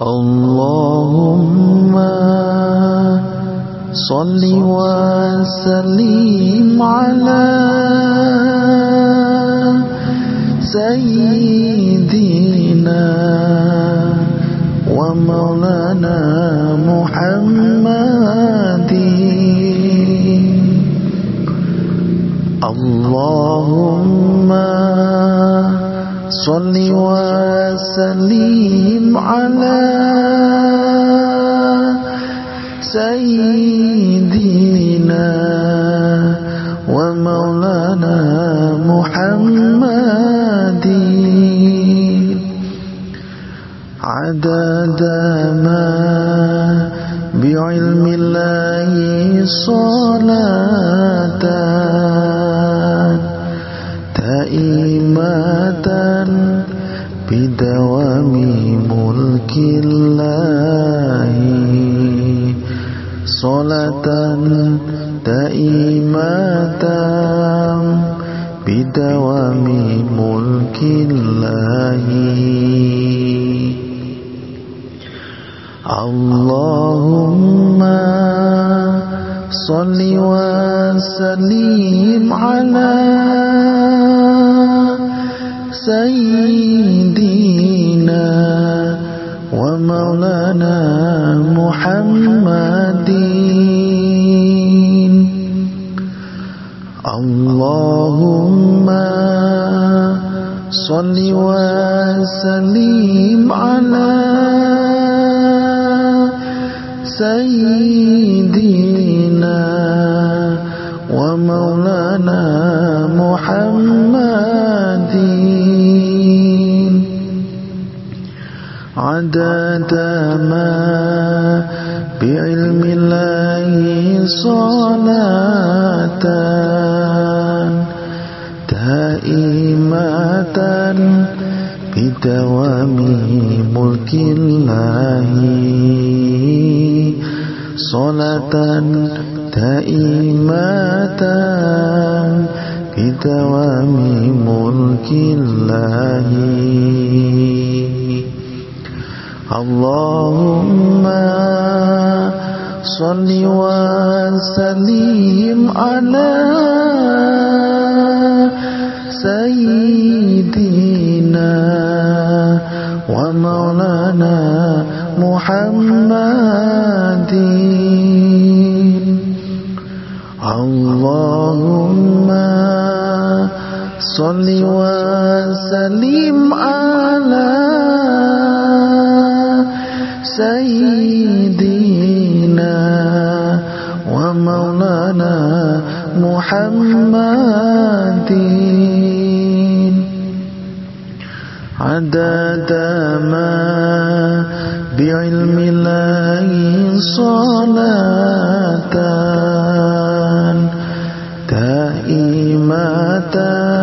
اللهم صل وسلم على سيدنا ومولانا محمد. اللهم صل وسلم على سيدنا ومولانا محمد عدد ما بعلم الله صلاة دائمة بدوام ملك الله صلاة دائمة بدوام ملك الله. اللهم صل وسلم على سيدنا ومولانا محمد. اللهم صل وسلم على سيدنا ومولانا محمد عدد ما بعلم الله صلاة دائمة بدوام ملك الله صلاة دائمة بدوام ملك الله. اللهم صل وسلم على سيدنا ومولانا محمد. اللهم صل وسلم على سيدنا ومولانا محمد عدد ما بعلم الله صلاة دائمة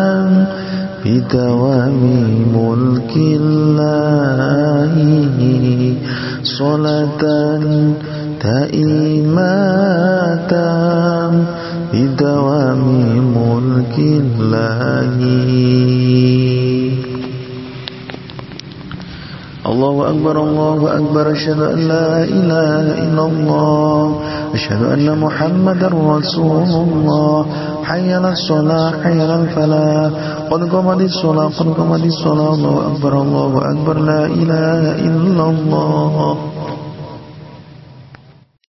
بدوام ملك الله صلاة دائمة بدوام ملك الله. الله أكبر الله أكبر أشهد أن لا إله إلا الله أشهد أن محمد رسول الله حي على الصلاة حي على الفلاح قد قامت الصلاة قد قامت الصلاة. الله أكبر لا إله إلا الله.